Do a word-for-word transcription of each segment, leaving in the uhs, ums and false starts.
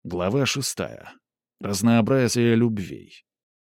Глава шестая. Разнообразие любвей.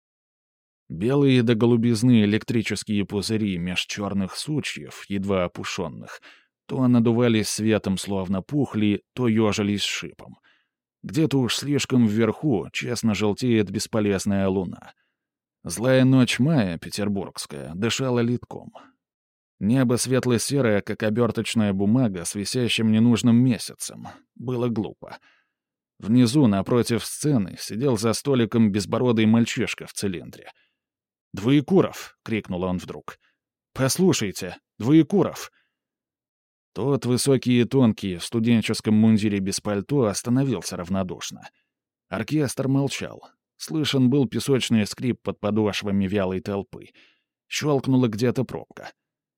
Белые до голубизны электрические пузыри меж черных сучьев, едва опушенных, то надувались светом, словно пухли, то ежились шипом. Где-то уж слишком вверху честно желтеет бесполезная луна. Злая ночь мая, петербургская, дышала литком. Небо светло-серое, как оберточная бумага с висящим ненужным месяцем. Было глупо. Внизу, напротив сцены, сидел за столиком безбородый мальчишка в цилиндре. «Двоекуров!» — крикнул он вдруг. «Послушайте, Двоекуров!» Тот, высокий и тонкий, в студенческом мундире без пальто, остановился равнодушно. Оркестр молчал. Слышен был песочный скрип под подошвами вялой толпы. Щелкнула где-то пробка.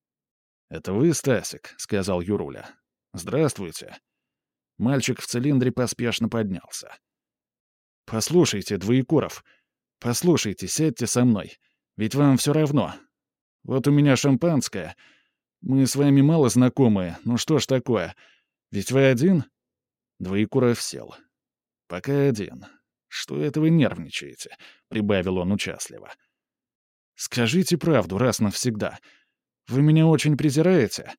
«Это вы, Стасик?» — сказал Юруля. «Здравствуйте». Мальчик в цилиндре поспешно поднялся. «Послушайте, Двоекуров, послушайте, сядьте со мной. Ведь вам все равно. Вот у меня шампанское. Мы с вами мало знакомы, ну что ж такое? Ведь вы один?» Двоекуров сел. «Пока один. Что это вы нервничаете?» — прибавил он участливо. «Скажите правду раз навсегда. Вы меня очень презираете?»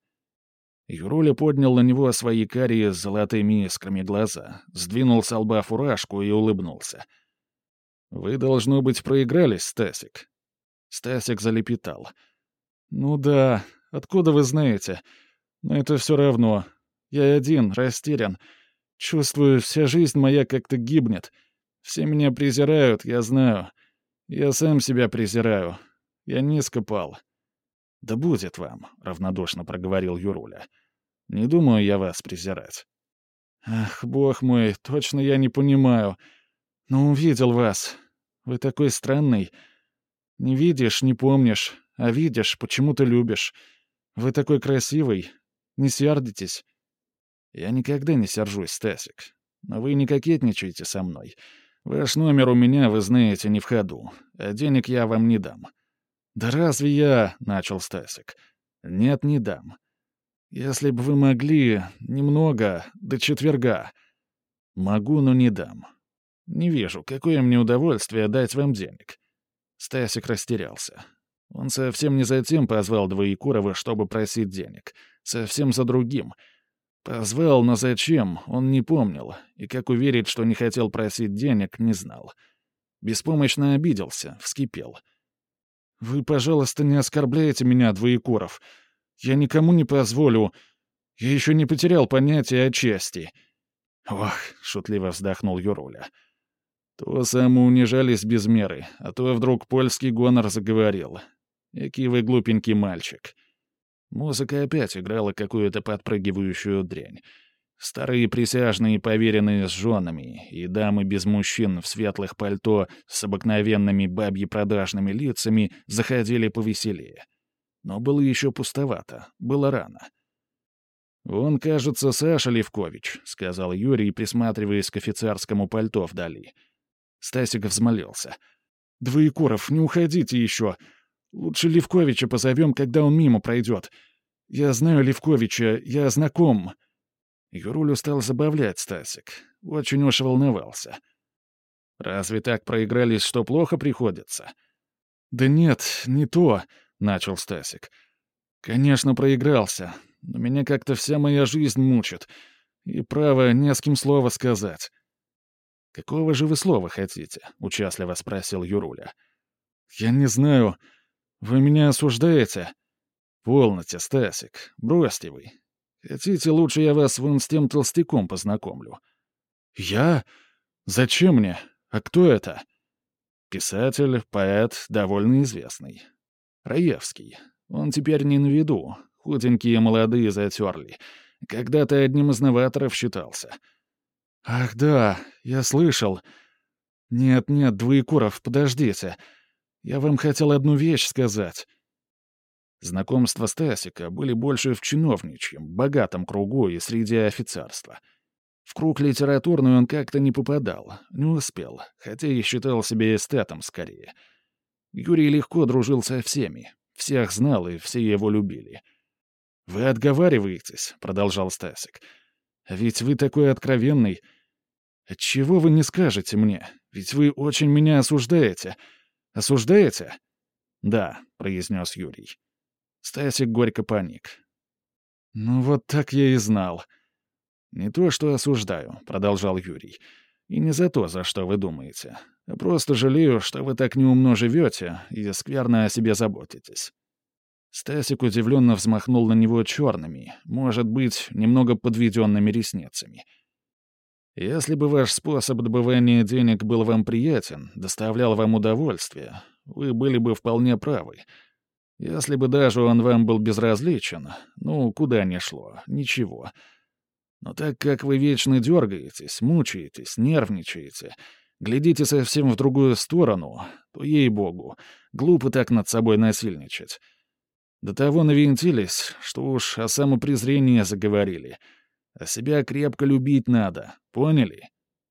Юруля поднял на него свои карие с золотыми искрами глаза, сдвинул с лба фуражку и улыбнулся. «Вы, должно быть, проигрались, Стасик?» Стасик залепетал. «Ну да, откуда вы знаете? Но это все равно. Я один, растерян. Чувствую, вся жизнь моя как-то гибнет. Все меня презирают, я знаю. Я сам себя презираю. Я низко пал». «Да будет вам», — равнодушно проговорил Юруля. «Не думаю я вас презирать». «Ах, бог мой, точно я не понимаю. Но увидел вас. Вы такой странный. Не видишь, не помнишь, а видишь, почему-то любишь. Вы такой красивый. Не сердитесь». «Я никогда не сержусь, Стасик. Но вы не кокетничайте со мной. Ваш номер у меня, вы знаете, не в ходу, а денег я вам не дам». «Да разве я...» — начал Стасик. «Нет, не дам. Если бы вы могли... немного... до четверга...» «Могу, но не дам. Не вижу, какое мне удовольствие дать вам денег». Стасик растерялся. Он совсем не за тем позвал Двоекурова, чтобы просить денег. Совсем за другим. Позвал, но зачем, он не помнил, и как уверить, что не хотел просить денег, не знал. Беспомощно обиделся, вскипел. «Вы, пожалуйста, не оскорбляйте меня, Двоекуров. Я никому не позволю. Я еще не потерял понятия о чести». «Ох», — шутливо вздохнул Юруля. «То самоунижались без меры, а то вдруг польский гонор заговорил. Экий вы глупенький мальчик». Музыка опять играла какую-то подпрыгивающую дрянь. Старые присяжные, поверенные с женами, и дамы без мужчин в светлых пальто с обыкновенными бабьи-продажными лицами заходили повеселее. Но было еще пустовато, было рано. «Вон, кажется, Саша Левкович», — сказал Юрий, присматриваясь к офицерскому пальто вдали. Стасик взмолился. «Двоекуров, не уходите еще. Лучше Левковича позовем, когда он мимо пройдет. Я знаю Левковича, я знаком». Юрулю стал забавлять Стасик. Очень уж волновался. «Разве так проигрались, что плохо приходится?» «Да нет, не то», — начал Стасик. «Конечно, проигрался, но меня как-то вся моя жизнь мучит. И, право, не с кем слова сказать». «Какого же вы слова хотите?» — участливо спросил Юруля. «Я не знаю. Вы меня осуждаете?» «Полноте, Стасик, бросьте вы. Хотите, лучше я вас вон с тем толстяком познакомлю». «Я? Зачем мне? А кто это?» «Писатель, поэт, довольно известный. Раевский. Он теперь не на виду. Худенькие молодые затерли. Когда-то одним из новаторов считался». «Ах да, я слышал. Нет-нет, Двоекуров, подождите. Я вам хотел одну вещь сказать». Знакомства Стасика были больше в чиновничьем, богатом кругу и среди офицерства. В круг литературный он как-то не попадал, не успел, хотя и считал себя эстетом скорее. Юрий легко дружил со всеми, всех знал и все его любили. «Вы отговариваетесь», — продолжал Стасик. «Ведь вы такой откровенный. Отчего вы не скажете мне? Ведь вы очень меня осуждаете. Осуждаете?» «Да», — произнес Юрий. Стасик горько паник. «Ну вот так я и знал». «Не то, что осуждаю», — продолжал Юрий. «И не за то, за что вы думаете. А просто жалею, что вы так неумно живете и скверно о себе заботитесь». Стасик удивленно взмахнул на него черными, может быть, немного подведенными ресницами. «Если бы ваш способ добывания денег был вам приятен, доставлял вам удовольствие, вы были бы вполне правы. Если бы даже он вам был безразличен, ну, куда ни шло, ничего. Но так как вы вечно дергаетесь, мучаетесь, нервничаете, глядите совсем в другую сторону, то, ей-богу, глупо так над собой насильничать. До того навинтились, что уж о самопрезрении заговорили. А себя крепко любить надо, поняли?»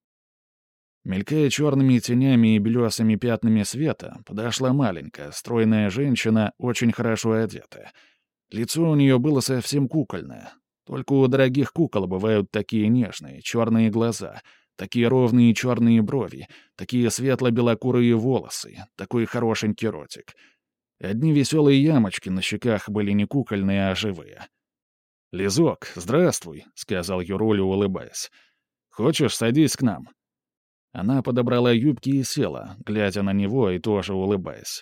Мелькая черными тенями и белесыми пятнами света, подошла маленькая, стройная женщина, очень хорошо одетая. Лицо у нее было совсем кукольное. Только у дорогих кукол бывают такие нежные, черные глаза, такие ровные черные брови, такие светло-белокурые волосы, такой хорошенький ротик. Одни веселые ямочки на щеках были не кукольные, а живые. «Лизок, здравствуй», — сказал Юруля, улыбаясь. «Хочешь, садись к нам?» Она подобрала юбки и села, глядя на него и тоже улыбаясь.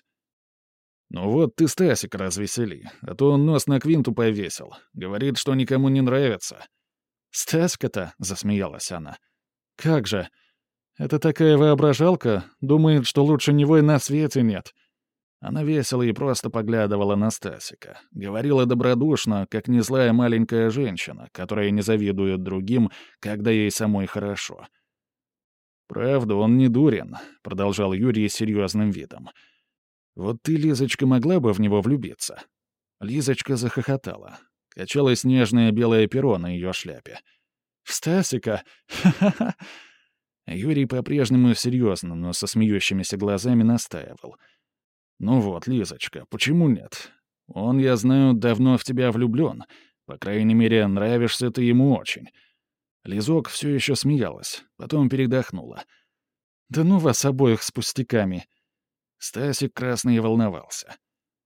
«Ну вот ты Стасик развесели, а то он нос на Квинту повесил. Говорит, что никому не нравится». «Стаська-то?» — засмеялась она. «Как же? Это такая воображалка, думает, что лучше него и на свете нет». Она весело и просто поглядывала на Стасика. Говорила добродушно, как незлая маленькая женщина, которая не завидует другим, когда ей самой хорошо. «Правда, он не дурен», — продолжал Юрий с серьезным видом. «Вот ты, Лизочка, могла бы в него влюбиться?» Лизочка захохотала. Качалось нежное белое перо на ее шляпе. «В Стасика? Ха-ха-ха!» Юрий по-прежнему серьезно, но со смеющимися глазами настаивал. «Ну вот, Лизочка, почему нет? Он, я знаю, давно в тебя влюблен. По крайней мере, нравишься ты ему очень». Лизок все еще смеялась, потом передохнула. «Да ну вас обоих с пустяками!» Стасик красный волновался.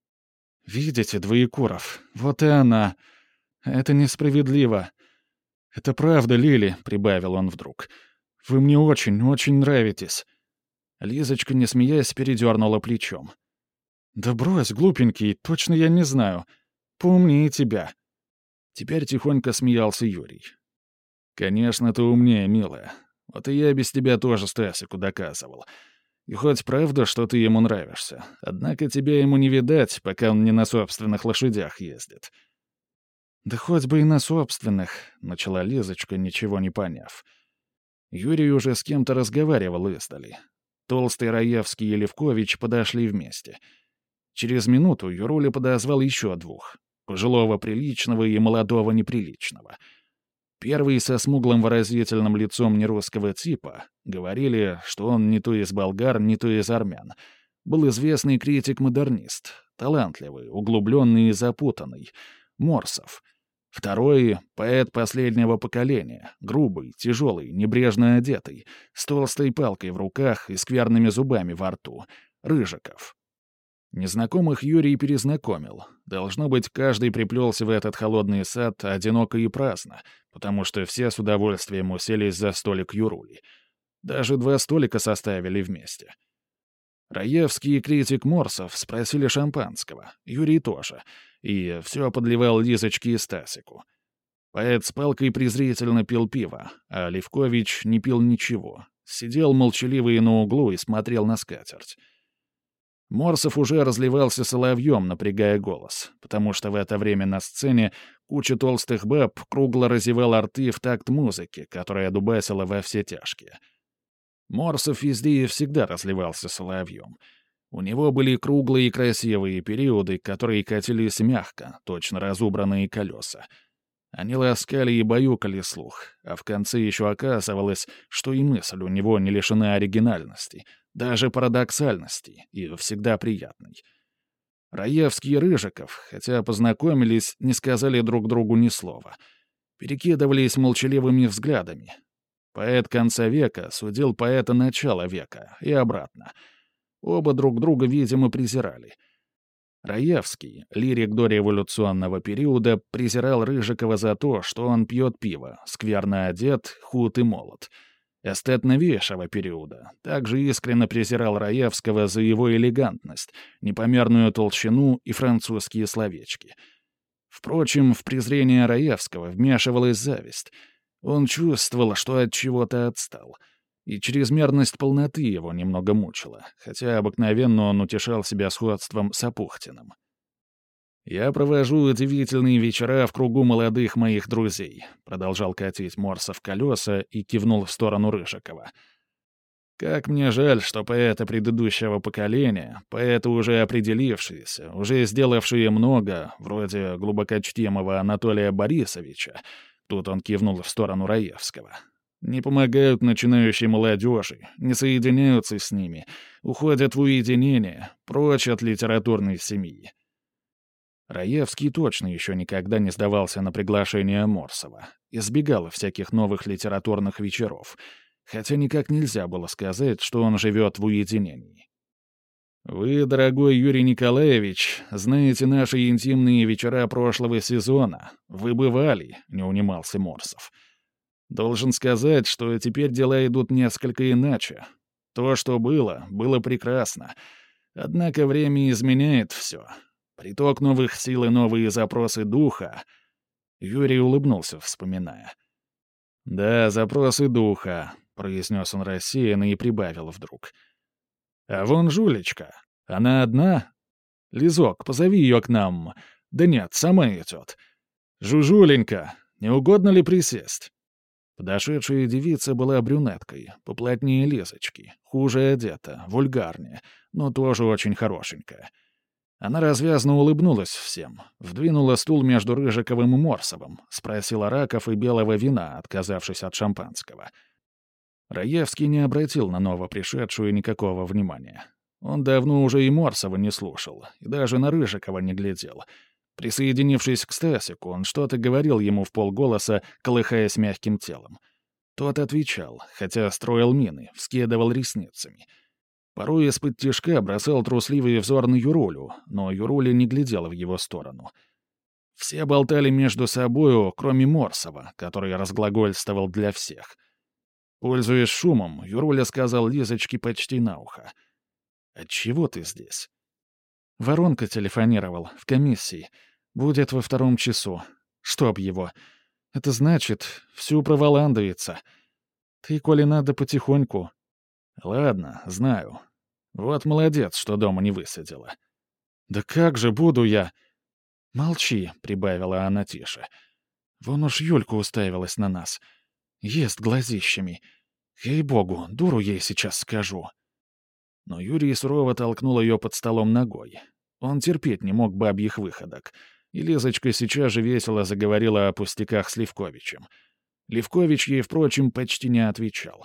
«Видите, Двоекуров, вот и она. Это несправедливо. Это правда, Лили», — прибавил он вдруг. «Вы мне очень, очень нравитесь». Лизочка, не смеясь, передернула плечом. «Да брось, глупенький, точно я не знаю. Поумнее тебя». Теперь тихонько смеялся Юрий. «Конечно, ты умнее, милая. Вот и я без тебя тоже Стасику доказывал. И хоть правда, что ты ему нравишься, однако тебя ему не видать, пока он не на собственных лошадях ездит». «Да хоть бы и на собственных», — начала Лизочка, ничего не поняв. Юрий уже с кем-то разговаривал издали. Толстый Раевский и Левкович подошли вместе. Через минуту Юруля подозвал еще двух — пожилого приличного и молодого неприличного. Первый со смуглым выразительным лицом нерусского типа, говорили, что он не то из болгар, не то из армян. Был известный критик-модернист, талантливый, углубленный и запутанный, Морсов. Второй — поэт последнего поколения, грубый, тяжелый, небрежно одетый, с толстой палкой в руках и скверными зубами во рту, Рыжиков. Незнакомых Юрий перезнакомил. Должно быть, каждый приплелся в этот холодный сад одиноко и праздно, потому что все с удовольствием уселись за столик Юрули. Даже два столика составили вместе. Раевский и критик Морсов спросили шампанского, Юрий тоже, и все подливал Лизочке и Стасику. Поэт с палкой презрительно пил пиво, а Левкович не пил ничего, сидел молчаливый на углу и смотрел на скатерть. Морсов уже разливался соловьем, напрягая голос, потому что в это время на сцене куча толстых баб кругло разевала рты в такт музыки, которая дубасила во все тяжкие. Морсов везде и всегда разливался соловьем. У него были круглые и красивые периоды, которые катились мягко, точно разубранные колеса. Они ласкали и баюкали слух, а в конце еще оказывалось, что и мысль у него не лишена оригинальности, даже парадоксальности, и всегда приятной. Раевский и Рыжиков, хотя познакомились, не сказали друг другу ни слова. Перекидывались молчаливыми взглядами. Поэт конца века судил поэта начала века и обратно. Оба друг друга, видимо, презирали. Раевский, лирик дореволюционного периода, презирал Рыжикова за то, что он пьет пиво, скверно одет, худ и молод. Эстет новейшего периода также искренне презирал Раевского за его элегантность, непомерную толщину и французские словечки. Впрочем, в презрение Раевского вмешивалась зависть. Он чувствовал, что от чего-то отстал. И чрезмерность полноты его немного мучила, хотя обыкновенно он утешал себя сходством с Апухтиным. «Я провожу удивительные вечера в кругу молодых моих друзей», продолжал катить Морсов колеса и кивнул в сторону Рыжикова. «Как мне жаль, что поэты предыдущего поколения, поэты уже определившиеся, уже сделавшие много, вроде глубокочтимого Анатолия Борисовича», тут он кивнул в сторону Раевского, «не помогают начинающей молодежи, не соединяются с ними, уходят в уединение, прочь от литературной семьи». Раевский точно еще никогда не сдавался на приглашение Морсова, избегал всяких новых литературных вечеров, хотя никак нельзя было сказать, что он живет в уединении. «Вы, дорогой Юрий Николаевич, знаете наши интимные вечера прошлого сезона. Вы бывали», — не унимался Морсов. «Должен сказать, что теперь дела идут несколько иначе. То, что было, было прекрасно. Однако время изменяет все. Приток новых сил и новые запросы духа». Юрий улыбнулся, вспоминая. «Да, запросы духа», — произнес он рассеянно и прибавил вдруг. «А вон жулечка. Она одна? Лизок, позови ее к нам. Да нет, сама идет. Жужуленька, не угодно ли присесть?» Подошедшая девица была брюнеткой, поплотнее Лизочки, хуже одета, вульгарнее, но тоже очень хорошенькая. Она развязно улыбнулась всем, вдвинула стул между Рыжиковым и Морсовым, спросила раков и белого вина, отказавшись от шампанского. Раевский не обратил на новопришедшую никакого внимания. Он давно уже и Морсова не слушал, и даже на Рыжикова не глядел. Присоединившись к Стасику, он что-то говорил ему вполголоса, колыхаясь мягким телом. Тот отвечал, хотя строил мины, вскидывал ресницами. Порой из-под тишка бросал трусливый взор на Юрулю, но Юруля не глядела в его сторону. Все болтали между собою, кроме Морсова, который разглагольствовал для всех. Пользуясь шумом, Юруля сказал Лизочке почти на ухо. «Отчего ты здесь?» «Воронка телефонировал, в комиссии. Будет во втором часу. Чтоб его. Это значит, всю проволандуется. Ты, коли надо, потихоньку». «Ладно, знаю. Вот молодец, что дома не высадила». «Да как же буду я?» «Молчи», — прибавила она тише. «Вон уж Юлька уставилась на нас. Ест глазищами. Ей-богу, дуру ей сейчас скажу». Но Юрий сурово толкнул ее под столом ногой. Он терпеть не мог бабьих выходок. И Лизочка сейчас же весело заговорила о пустяках с Левковичем. Левкович ей, впрочем, почти не отвечал.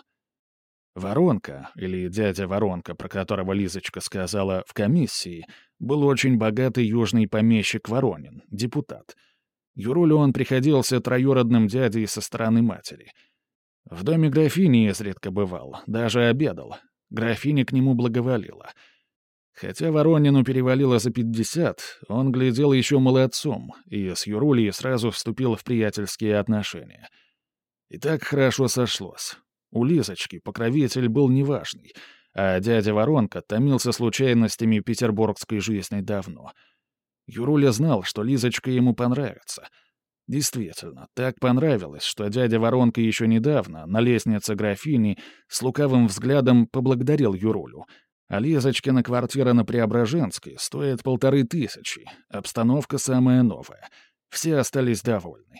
Воронка, или дядя Воронка, про которого Лизочка сказала «в комиссии», был очень богатый южный помещик Воронин, депутат. Юрулю он приходился троюродным дядей со стороны матери. В доме графини изредка бывал, даже обедал. Графиня к нему благоволила. Хотя Воронину перевалило за пятьдесят, он глядел еще молодцом и с Юрулей сразу вступил в приятельские отношения. И так хорошо сошлось. У Лизочки покровитель был неважный, а дядя Воронка томился случайностями петербургской жизни давно. Юруля знал, что Лизочка ему понравится. Действительно, так понравилось, что дядя Воронка еще недавно, на лестнице графини, с лукавым взглядом поблагодарил Юрулю. А Лизочкина квартира на Преображенской стоит полторы тысячи, обстановка самая новая. Все остались довольны.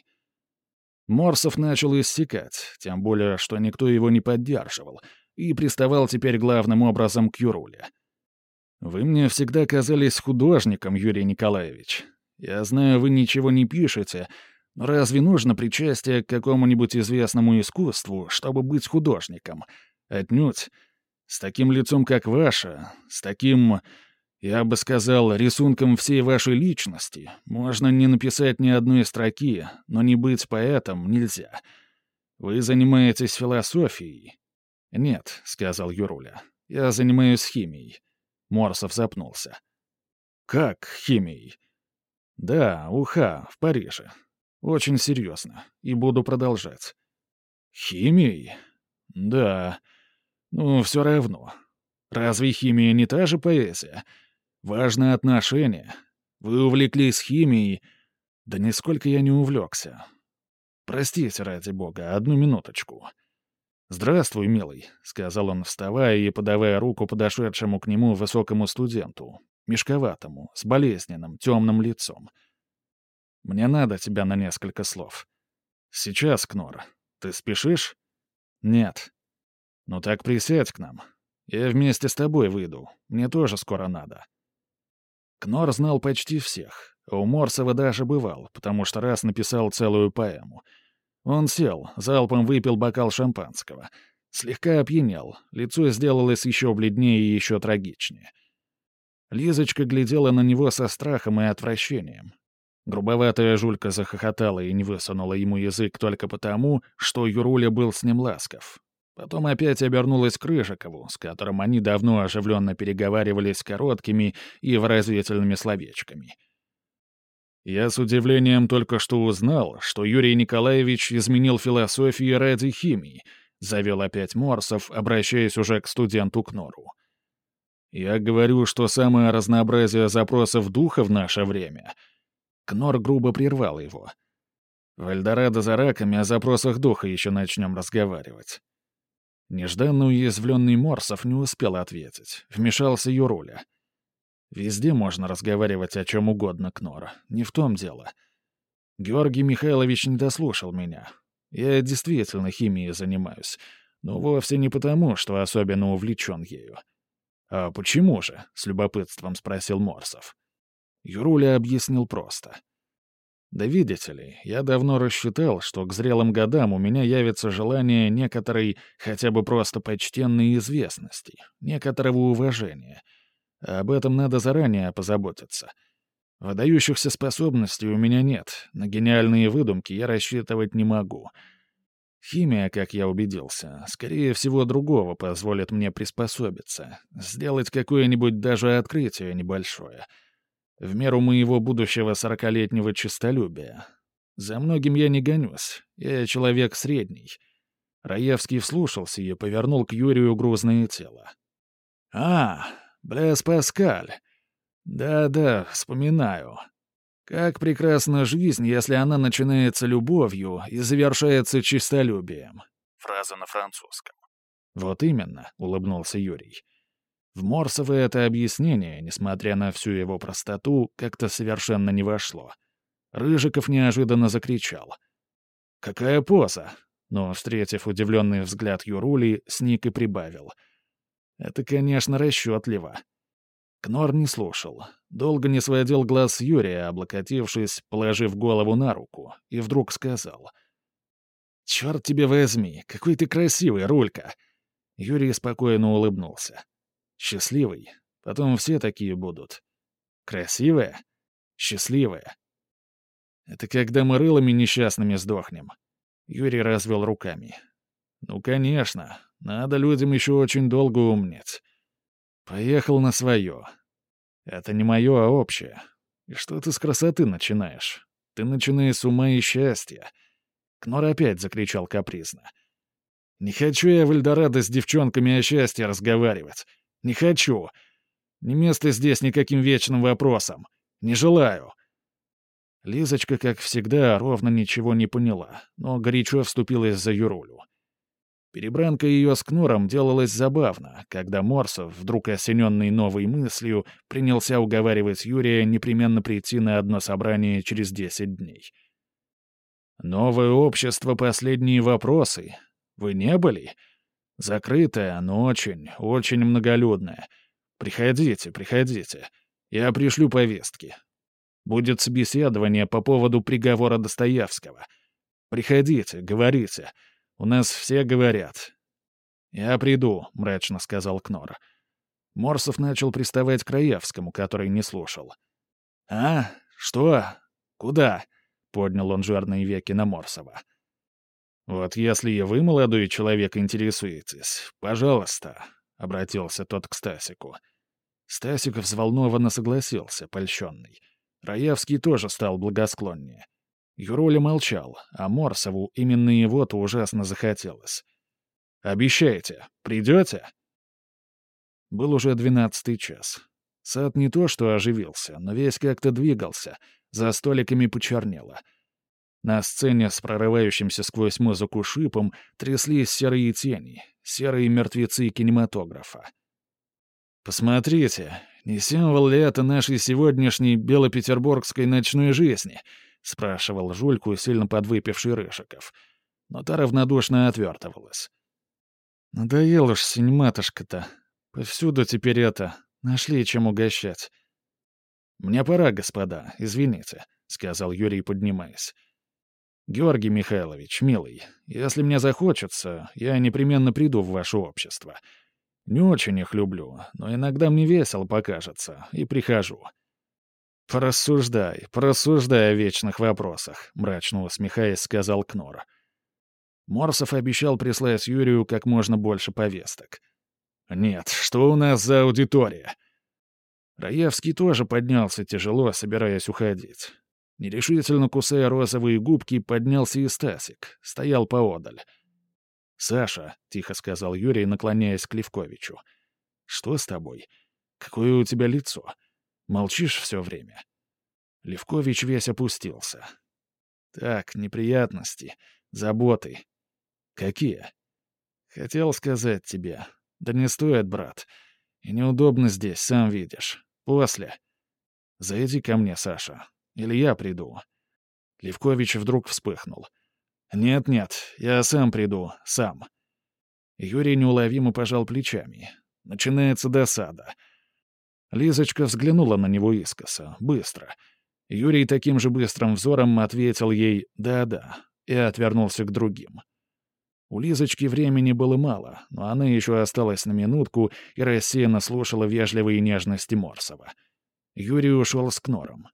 Морсов начал иссякать, тем более, что никто его не поддерживал, и приставал теперь главным образом к Юруле. «Вы мне всегда казались художником, Юрий Николаевич. Я знаю, вы ничего не пишете, но разве нужно причастие к какому-нибудь известному искусству, чтобы быть художником? Отнюдь. С таким лицом, как ваше, с таким, я бы сказал, рисунком всей вашей личности, можно не написать ни одной строки, но не быть поэтом нельзя. Вы занимаетесь философией?» «Нет», — сказал Юруля. «Я занимаюсь химией». Морсов запнулся. «Как химией?» «Да, УХА, в Париже. Очень серьезно. И буду продолжать». «Химией?» «Да. Ну, все равно. Разве химия не та же поэзия? Важное отношение. Вы увлеклись химией. Да нисколько я не увлекся. Простите, ради бога, одну минуточку». «Здравствуй, милый», — сказал он, вставая и подавая руку подошедшему к нему высокому студенту, мешковатому, с болезненным, темным лицом. «Мне надо тебя на несколько слов». «Сейчас, Кнор. Ты спешишь?» «Нет». «Ну так присядь к нам. Я вместе с тобой выйду. Мне тоже скоро надо». Кнор знал почти всех, а у Морсова даже бывал, потому что раз написал целую поэму. Он сел, залпом выпил бокал шампанского. Слегка опьянел, лицо сделалось еще бледнее и еще трагичнее. Лизочка глядела на него со страхом и отвращением. Грубоватая жулька захохотала и не высунула ему язык только потому, что Юруля был с ним ласков. Потом опять обернулась к Рыжикову, с которым они давно оживленно переговаривались короткими и выразительными словечками. «Я с удивлением только что узнал, что Юрий Николаевич изменил философии ради химии», — завел опять Морсов, обращаясь уже к студенту Кнору. «Я говорю, что самое разнообразие запросов духа в наше время...» Кнор грубо прервал его. «В Эльдорадо за раками о запросах духа еще начнем разговаривать». Нежданно уязвленный Морсов не успел ответить. Вмешался Юруля. «Везде можно разговаривать о чем угодно, Кнор. Не в том дело. Георгий Михайлович не дослушал меня. Я действительно химией занимаюсь, но вовсе не потому, что особенно увлечен ею». «А почему же?» — с любопытством спросил Морсов. Юруля объяснил просто. «Да видите ли, я давно рассчитал, что к зрелым годам у меня явится желание некоторой, хотя бы просто почтенной известности, некоторого уважения. А об этом надо заранее позаботиться. Выдающихся способностей у меня нет, на гениальные выдумки я рассчитывать не могу. Химия, как я убедился, скорее всего другого позволит мне приспособиться, сделать какое-нибудь даже открытие небольшое. В меру моего будущего сорокалетнего честолюбия. За многим я не гонюсь, я человек средний». Раевский вслушался и повернул к Юрию грузное тело. «А, Блес Паскаль. Да-да, вспоминаю. Как прекрасна жизнь, если она начинается любовью и завершается честолюбием». Фраза на французском. «Вот именно», — улыбнулся Юрий. В Морсова это объяснение, несмотря на всю его простоту, как-то совершенно не вошло. Рыжиков неожиданно закричал. «Какая поза!» Но, встретив удивленный взгляд Юрули, сник и прибавил. «Это, конечно, расчетливо». Кнор не слушал. Долго не сводил глаз с Юрия, облокотившись, положив голову на руку, и вдруг сказал. «Черт тебе возьми, какой ты красивый, Рулька!» Юрий спокойно улыбнулся. «Счастливый. Потом все такие будут. Красивая? Счастливая. Это когда мы рылами несчастными сдохнем». Юрий развел руками. «Ну, конечно. Надо людям еще очень долго умнеть. Поехал на свое. Это не мое, а общее. И что ты с красоты начинаешь? Ты начинаешь с ума и счастья». Кнор опять закричал капризно. «Не хочу я в Эльдорадо с девчонками о счастье разговаривать. Не хочу. Не место здесь никаким вечным вопросам. Не желаю». Лизочка, как всегда, ровно ничего не поняла, но горячо вступилась за Юрулю. Перебранка ее с Кнором делалась забавно, когда Морсов, вдруг осененный новой мыслью, принялся уговаривать Юрия непременно прийти на одно собрание через десять дней. «Новое общество, последние вопросы. Вы не были? Закрытое, но очень, очень многолюдное. Приходите, приходите. Я пришлю повестки. Будет собеседование по поводу приговора Достоевского. Приходите, говорите. У нас все говорят». «Я приду», — мрачно сказал Кнор. Морсов начал приставать к Раевскому, который не слушал. «А? Что? Куда?» — поднял он жирные веки на Морсова. «Вот если и вы, молодой человек, интересуетесь, пожалуйста», — обратился тот к Стасику. Стасик взволнованно согласился, польщенный. Раевский тоже стал благосклоннее. Юруля молчал, а Морсову именно его-то ужасно захотелось. «Обещайте, придете?» Был уже двенадцатый час. Сад не то что оживился, но весь как-то двигался, за столиками почернело. На сцене с прорывающимся сквозь музыку шипом тряслись серые тени, серые мертвецы кинематографа. «Посмотрите, не символ ли это нашей сегодняшней белопетербургской ночной жизни?» — спрашивал Жульку сильно подвыпивший Рыжиков. Но та равнодушно отвертывалась. «Надоел уж синематошка-то. Повсюду теперь это. Нашли чем угощать». «Мне пора, господа, извините», — сказал Юрий, поднимаясь. «Георгий Михайлович, милый, если мне захочется, я непременно приду в ваше общество. Не очень их люблю, но иногда мне весело покажется, и прихожу». «Порассуждай, порассуждай о вечных вопросах», — мрачно усмехаясь, сказал Кнор. Морсов обещал прислать Юрию как можно больше повесток. «Нет, что у нас за аудитория?» Раевский тоже поднялся тяжело, собираясь уходить. Нерешительно кусая розовые губки, поднялся и Стасик, стоял поодаль. «Саша», — тихо сказал Юрий, наклоняясь к Левковичу, — «что с тобой? Какое у тебя лицо? Молчишь все время?» Левкович весь опустился. «Так, неприятности, заботы. Какие?» «Хотел сказать тебе. Да не стоит, брат. И неудобно здесь, сам видишь. После. Зайди ко мне, Саша. Или я приду». Левкович вдруг вспыхнул. «Нет-нет, я сам приду, сам». Юрий неуловимо пожал плечами. Начинается досада. Лизочка взглянула на него искоса, быстро. Юрий таким же быстрым взором ответил ей «да-да» и отвернулся к другим. У Лизочки времени было мало, но она еще осталась на минутку и рассеянно слушала вежливые нежности Морсова. Юрий ушел с Кнором.